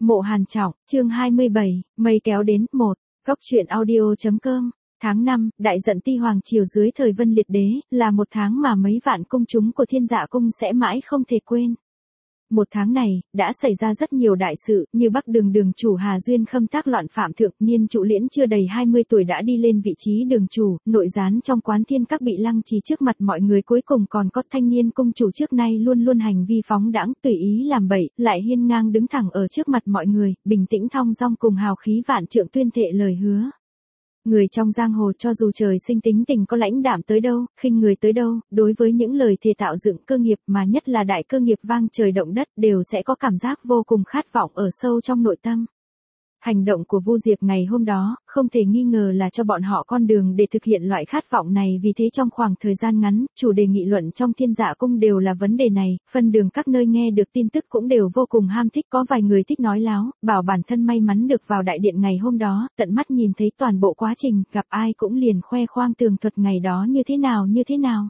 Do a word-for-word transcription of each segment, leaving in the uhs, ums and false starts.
Mộ Hàn Trọng, chương hai mươi bảy, mây kéo đến, một, góc truyện audio.com, tháng năm, đại dận Ti Hoàng Triều dưới thời Vân Liệt Đế, là một tháng mà mấy vạn công chúng của Thiên Dạ Cung sẽ mãi không thể quên. Một tháng này, đã xảy ra rất nhiều đại sự, như Bắc Đường đường chủ Hà Duyên Khâm tác loạn phạm thượng, Niên Trụ Liễn chưa đầy hai mươi tuổi đã đi lên vị trí đường chủ, nội gián trong quán thiên các bị lăng trì trước mặt mọi người, cuối cùng còn có thanh niên cung chủ trước nay luôn luôn hành vi phóng đãng, tùy ý làm bậy, lại hiên ngang đứng thẳng ở trước mặt mọi người, bình tĩnh thong dong cùng hào khí vạn trượng tuyên thệ lời hứa. Người trong giang hồ cho dù trời sinh tính tình có lãnh đạm tới đâu, khinh người tới đâu, đối với những lời thề tạo dựng cơ nghiệp mà nhất là đại cơ nghiệp vang trời động đất đều sẽ có cảm giác vô cùng khát vọng ở sâu trong nội tâm. Hành động của Vu Diệp ngày hôm đó, không thể nghi ngờ là cho bọn họ con đường để thực hiện loại khát vọng này, vì thế trong khoảng thời gian ngắn, chủ đề nghị luận trong Thiên Dạ Cung đều là vấn đề này, phân đường các nơi nghe được tin tức cũng đều vô cùng ham thích, có vài người thích nói láo, bảo bản thân may mắn được vào đại điện ngày hôm đó, tận mắt nhìn thấy toàn bộ quá trình, gặp ai cũng liền khoe khoang tường thuật ngày đó như thế nào như thế nào.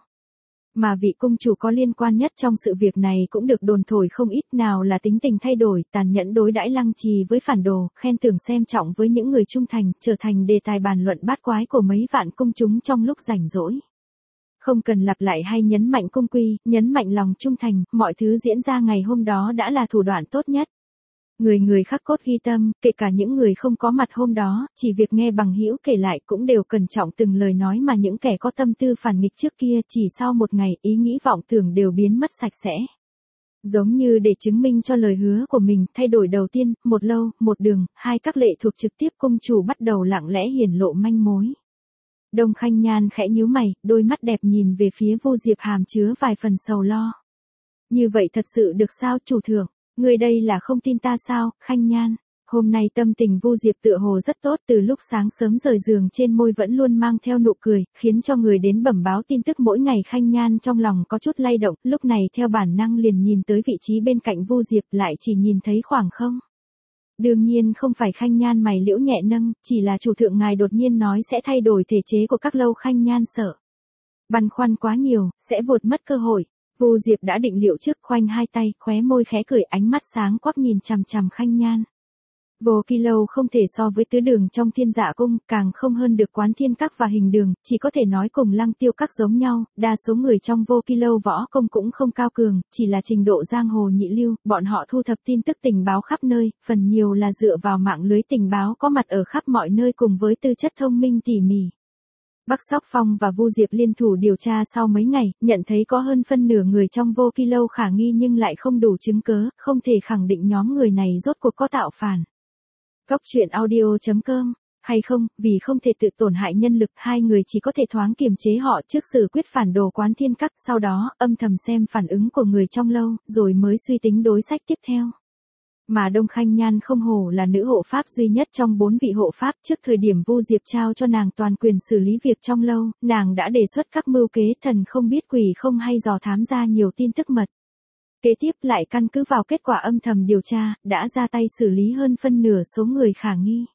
Mà vị cung chủ có liên quan nhất trong sự việc này cũng được đồn thổi không ít, nào là tính tình thay đổi, tàn nhẫn đối đãi lăng trì với phản đồ, khen thưởng xem trọng với những người trung thành, trở thành đề tài bàn luận bát quái của mấy vạn công chúng trong lúc rảnh rỗi. Không cần lặp lại hay nhấn mạnh cung quy, nhấn mạnh lòng trung thành, mọi thứ diễn ra ngày hôm đó đã là thủ đoạn tốt nhất. Người người khắc cốt ghi tâm, kể cả những người không có mặt hôm đó, chỉ việc nghe bằng hữu kể lại cũng đều cẩn trọng từng lời nói, mà những kẻ có tâm tư phản nghịch trước kia chỉ sau một ngày ý nghĩ vọng tưởng đều biến mất sạch sẽ. Giống như để chứng minh cho lời hứa của mình, thay đổi đầu tiên, một lâu, một đường, hai các lệ thuộc trực tiếp cung chủ bắt đầu lặng lẽ hiển lộ manh mối. Đông Khanh Nhan khẽ nhíu mày, đôi mắt đẹp nhìn về phía Vu Diệp hàm chứa vài phần sầu lo. Như vậy thật sự được sao chủ thượng? Người đây là không tin ta sao, Khanh Nhan? Hôm nay tâm tình Vu Diệp tựa hồ rất tốt, từ lúc sáng sớm rời giường trên môi vẫn luôn mang theo nụ cười, khiến cho người đến bẩm báo tin tức mỗi ngày Khanh Nhan trong lòng có chút lay động, lúc này theo bản năng liền nhìn tới vị trí bên cạnh Vu Diệp, lại chỉ nhìn thấy khoảng không. Đương nhiên không phải. Khanh Nhan mày liễu nhẹ nâng, chỉ là chủ thượng ngài đột nhiên nói sẽ thay đổi thể chế của các lâu. Khanh Nhan sợ băn khoăn quá nhiều, sẽ vụt mất cơ hội. Vu Diệp đã định liệu trước, khoanh hai tay, khóe môi khẽ cười, ánh mắt sáng quắc nhìn chằm chằm Khanh Nhan. Vô Kỳ Lâu không thể so với tứ đường trong Thiên Dạ Cung, càng không hơn được Quán Thiên Các và Hình Đường, chỉ có thể nói cùng Lăng Tiêu Các giống nhau, đa số người trong Vô Kỳ Lâu võ công cũng không cao cường, chỉ là trình độ giang hồ nhị lưu, bọn họ thu thập tin tức tình báo khắp nơi, phần nhiều là dựa vào mạng lưới tình báo có mặt ở khắp mọi nơi cùng với tư chất thông minh tỉ mỉ. Bắc Sóc Phong và Vu Diệp liên thủ điều tra sau mấy ngày, nhận thấy có hơn phân nửa người trong Vô Kỳ Lâu khả nghi nhưng lại không đủ chứng cớ, không thể khẳng định nhóm người này rốt cuộc có tạo phản. Góc truyện audio.com, hay không, vì không thể tự tổn hại nhân lực, hai người chỉ có thể thoáng kiềm chế họ trước xử quyết phản đồ Quán Thiên Các, sau đó, âm thầm xem phản ứng của người trong lâu, rồi mới suy tính đối sách tiếp theo. Mà Đông Khanh Nhan không hổ là nữ hộ pháp duy nhất trong bốn vị hộ pháp, trước thời điểm Vu Diệp trao cho nàng toàn quyền xử lý việc trong lâu, nàng đã đề xuất các mưu kế thần không biết quỷ không hay dò thám ra nhiều tin tức mật. Kế tiếp lại căn cứ vào kết quả âm thầm điều tra, đã ra tay xử lý hơn phân nửa số người khả nghi.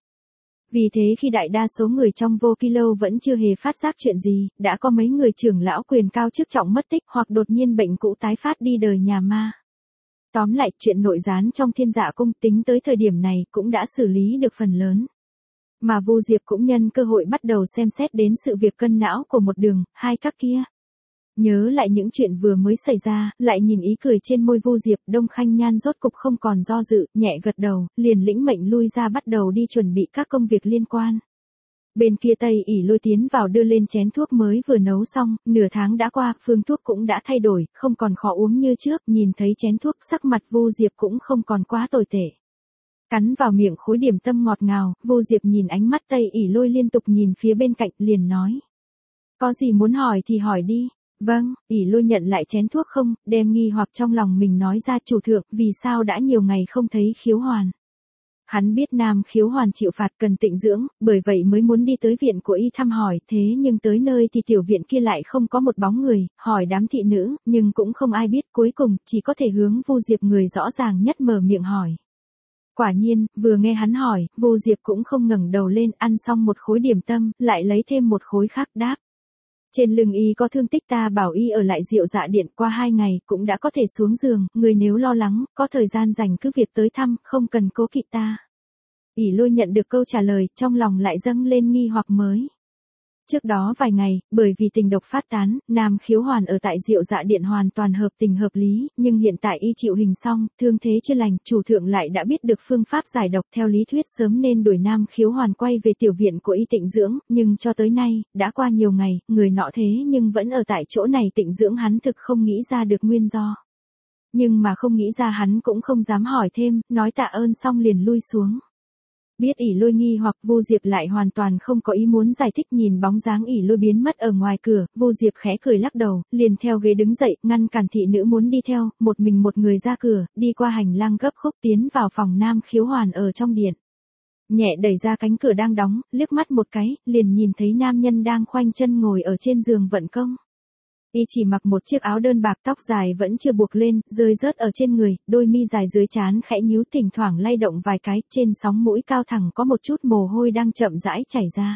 Vì thế khi đại đa số người trong Vô Kỳ Lâu vẫn chưa hề phát giác chuyện gì, đã có mấy người trưởng lão quyền cao chức trọng mất tích hoặc đột nhiên bệnh cũ tái phát đi đời nhà ma. Tóm lại, chuyện nội gián trong Thiên Dạ Cung tính tới thời điểm này cũng đã xử lý được phần lớn. Mà Vu Diệp cũng nhân cơ hội bắt đầu xem xét đến sự việc cân não của một đường, hai các kia. Nhớ lại những chuyện vừa mới xảy ra, lại nhìn ý cười trên môi Vu Diệp, Đông Khanh Nhan rốt cục không còn do dự, nhẹ gật đầu, liền lĩnh mệnh lui ra bắt đầu đi chuẩn bị các công việc liên quan. Bên kia Tây ỉ Lôi tiến vào đưa lên chén thuốc mới vừa nấu xong, nửa tháng đã qua, phương thuốc cũng đã thay đổi, không còn khó uống như trước, nhìn thấy chén thuốc sắc mặt Vu Diệp cũng không còn quá tồi tệ. Cắn vào miệng khối điểm tâm ngọt ngào, Vu Diệp nhìn ánh mắt Tây ỉ Lôi liên tục nhìn phía bên cạnh, liền nói. Có gì muốn hỏi thì hỏi đi. Vâng, ỉ Lôi nhận lại chén thuốc không, đem nghi hoặc trong lòng mình nói ra. Chủ thượng, vì sao đã nhiều ngày không thấy Khiếu Hoàn? Hắn biết Nam Khiếu Hoàn chịu phạt cần tịnh dưỡng, bởi vậy mới muốn đi tới viện của y thăm hỏi, thế nhưng tới nơi thì tiểu viện kia lại không có một bóng người, hỏi đám thị nữ, nhưng cũng không ai biết, cuối cùng, chỉ có thể hướng Vu Diệp người rõ ràng nhất mở miệng hỏi. Quả nhiên, vừa nghe hắn hỏi, Vu Diệp cũng không ngẩng đầu lên, ăn xong một khối điểm tâm, lại lấy thêm một khối khác đáp. Trên lưng y có thương tích, ta bảo y ở lại Diệu Dạ Điện qua hai ngày cũng đã có thể xuống giường, người nếu lo lắng, có thời gian rảnh cứ việc tới thăm, không cần cố kỵ ta. ỷ Lôi nhận được câu trả lời, trong lòng lại dâng lên nghi hoặc mới. Trước đó vài ngày, bởi vì tình độc phát tán, Nam Khiếu Hoàn ở tại Diệu Dạ Điện hoàn toàn hợp tình hợp lý, nhưng hiện tại y chịu hình xong, thương thế chưa lành, chủ thượng lại đã biết được phương pháp giải độc, theo lý thuyết sớm nên đuổi Nam Khiếu Hoàn quay về tiểu viện của y tịnh dưỡng, nhưng cho tới nay, đã qua nhiều ngày, người nọ thế nhưng vẫn ở tại chỗ này tịnh dưỡng, hắn thực không nghĩ ra được nguyên do. Nhưng mà không nghĩ ra hắn cũng không dám hỏi thêm, nói tạ ơn xong liền lui xuống. Biết ỷ Lôi nghi hoặc, Vu Diệp lại hoàn toàn không có ý muốn giải thích, nhìn bóng dáng ỷ Lôi biến mất ở ngoài cửa, Vu Diệp khẽ cười lắc đầu, liền theo ghế đứng dậy, ngăn cản thị nữ muốn đi theo, một mình một người ra cửa, đi qua hành lang gấp khúc tiến vào phòng Nam Khiếu Hoàn ở trong điện. Nhẹ đẩy ra cánh cửa đang đóng, liếc mắt một cái, liền nhìn thấy nam nhân đang khoanh chân ngồi ở trên giường vận công. Y chỉ mặc một chiếc áo đơn bạc, tóc dài vẫn chưa buộc lên, rơi rớt ở trên người, đôi mi dài dưới trán khẽ nhíu, thỉnh thoảng lay động vài cái, trên sóng mũi cao thẳng có một chút mồ hôi đang chậm rãi chảy ra.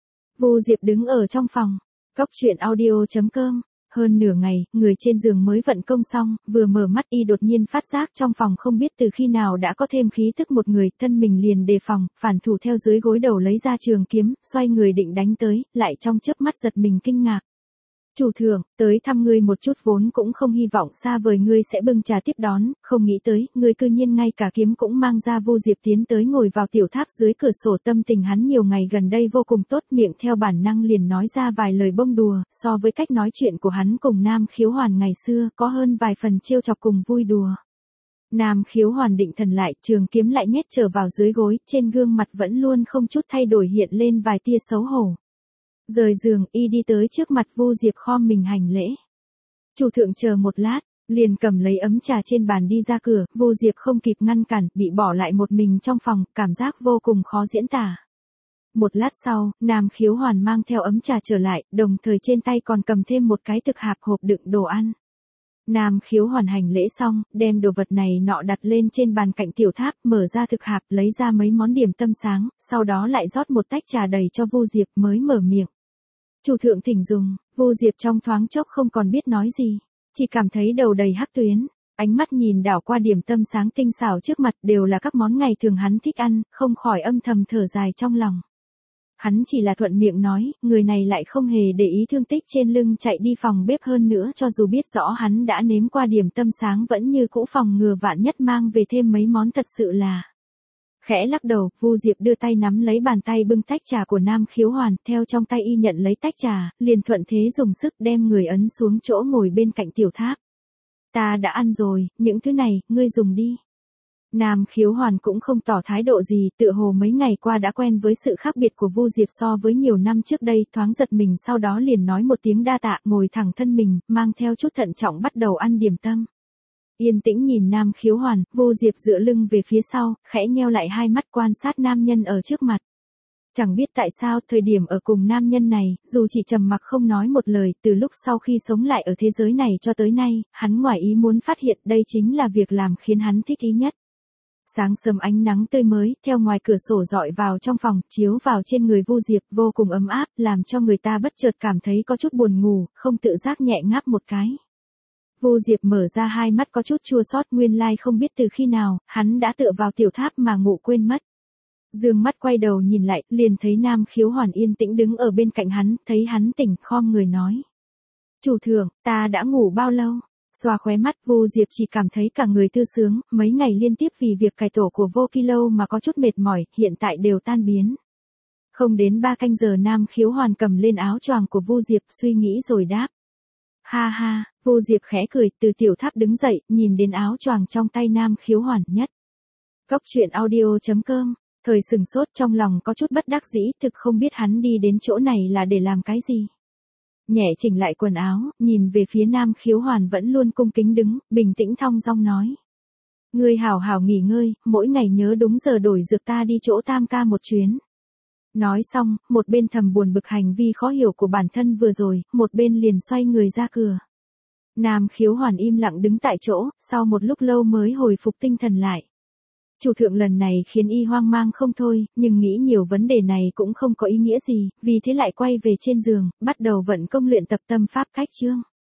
Vu Diệp đứng ở trong phòng. Cốc truyện audio chấm com. Hơn nửa ngày, người trên giường mới vận công xong, vừa mở mắt y đột nhiên phát giác trong phòng không biết từ khi nào đã có thêm khí thức một người, thân mình liền đề phòng, phản thủ theo dưới gối đầu lấy ra trường kiếm, xoay người định đánh tới, lại trong chớp mắt giật mình kinh ngạc. Chủ thượng, tới thăm ngươi một chút vốn cũng không hy vọng xa vời ngươi sẽ bưng trà tiếp đón, không nghĩ tới, ngươi cư nhiên ngay cả kiếm cũng mang ra. Vu Diệp tiến tới ngồi vào tiểu tháp dưới cửa sổ, tâm tình hắn nhiều ngày gần đây vô cùng tốt, miệng theo bản năng liền nói ra vài lời bông đùa, so với cách nói chuyện của hắn cùng Nam Khiếu Hoàn ngày xưa, có hơn vài phần trêu chọc cùng vui đùa. Nam Khiếu Hoàn định thần lại, trường kiếm lại nhét trở vào dưới gối, trên gương mặt vẫn luôn không chút thay đổi hiện lên vài tia xấu hổ. Rời giường, y đi tới trước mặt Vu Diệp khom mình hành lễ. Chủ thượng chờ một lát, liền cầm lấy ấm trà trên bàn đi ra cửa, Vu Diệp không kịp ngăn cản, bị bỏ lại một mình trong phòng, cảm giác vô cùng khó diễn tả. Một lát sau, Nam Khiếu Hoàn mang theo ấm trà trở lại, đồng thời trên tay còn cầm thêm một cái thực hạp hộp đựng đồ ăn. Nam Khiếu Hoàn hành lễ xong, đem đồ vật này nọ đặt lên trên bàn cạnh tiểu tháp, mở ra thực hạp, lấy ra mấy món điểm tâm sáng, sau đó lại rót một tách trà đầy cho Vu Diệp mới mở miệng. Chủ thượng thỉnh dùng. Vu Diệp trong thoáng chốc không còn biết nói gì, chỉ cảm thấy đầu đầy hắc tuyến, ánh mắt nhìn đảo qua điểm tâm sáng tinh xảo trước mặt, đều là các món ngày thường hắn thích ăn, không khỏi âm thầm thở dài trong lòng. Hắn chỉ là thuận miệng nói, người này lại không hề để ý thương tích trên lưng, chạy đi phòng bếp, hơn nữa cho dù biết rõ hắn đã nếm qua điểm tâm sáng vẫn như cũ phòng ngừa vạn nhất mang về thêm mấy món, thật sự là. Khẽ lắc đầu, Vu Diệp đưa tay nắm lấy bàn tay bưng tách trà của Nam Khiếu Hoàn, theo trong tay y nhận lấy tách trà, liền thuận thế dùng sức đem người ấn xuống chỗ ngồi bên cạnh tiểu tháp. Ta đã ăn rồi, những thứ này, ngươi dùng đi. Nam Khiếu Hoàn cũng không tỏ thái độ gì, tựa hồ mấy ngày qua đã quen với sự khác biệt của Vu Diệp so với nhiều năm trước đây, thoáng giật mình sau đó liền nói một tiếng đa tạ, ngồi thẳng thân mình, mang theo chút thận trọng bắt đầu ăn điểm tâm. Yên tĩnh nhìn Nam Khiếu Hoàn, Vu Diệp dựa lưng về phía sau, khẽ nheo lại hai mắt quan sát nam nhân ở trước mặt. Chẳng biết tại sao, thời điểm ở cùng nam nhân này, dù chỉ trầm mặc không nói một lời, từ lúc sau khi sống lại ở thế giới này cho tới nay, hắn ngoài ý muốn phát hiện đây chính là việc làm khiến hắn thích ý nhất. Sáng sớm ánh nắng tươi mới, theo ngoài cửa sổ dọi vào trong phòng, chiếu vào trên người Vu Diệp vô cùng ấm áp, làm cho người ta bất chợt cảm thấy có chút buồn ngủ, không tự giác nhẹ ngáp một cái. Vu Diệp mở ra hai mắt có chút chua xót, nguyên lai không biết từ khi nào, hắn đã tựa vào tiểu tháp mà ngủ quên mất. Dương mắt quay đầu nhìn lại, liền thấy Nam Khiếu Hoàn yên tĩnh đứng ở bên cạnh hắn, thấy hắn tỉnh, khom người nói. Chủ thượng, ta đã ngủ bao lâu? Xoa khóe mắt, Vu Diệp chỉ cảm thấy cả người thư sướng, mấy ngày liên tiếp vì việc cải tổ của Vô Kilo mà có chút mệt mỏi, hiện tại đều tan biến. Không đến ba canh giờ Nam Khiếu Hoàn cầm lên áo choàng của Vu Diệp, suy nghĩ rồi đáp. Ha ha, Vu Diệp khẽ cười, từ tiểu tháp đứng dậy, nhìn đến áo choàng trong tay Nam Khiếu Hoàn nhất. Cốc truyện audio chấm com, thời sừng sốt trong lòng có chút bất đắc dĩ, thực không biết hắn đi đến chỗ này là để làm cái gì. Nhẹ chỉnh lại quần áo, nhìn về phía Nam Khiếu Hoàn vẫn luôn cung kính đứng, bình tĩnh thong dong nói. Ngươi hảo hảo nghỉ ngơi, mỗi ngày nhớ đúng giờ đổi dược, ta đi chỗ Tam ca một chuyến. Nói xong, một bên thầm buồn bực hành vi khó hiểu của bản thân vừa rồi, một bên liền xoay người ra cửa. Nam Khiếu Hoàn im lặng đứng tại chỗ, sau một lúc lâu mới hồi phục tinh thần lại. Chủ thượng lần này khiến y hoang mang không thôi, nhưng nghĩ nhiều vấn đề này cũng không có ý nghĩa gì, vì thế lại quay về trên giường, bắt đầu vận công luyện tập tâm pháp cách chương.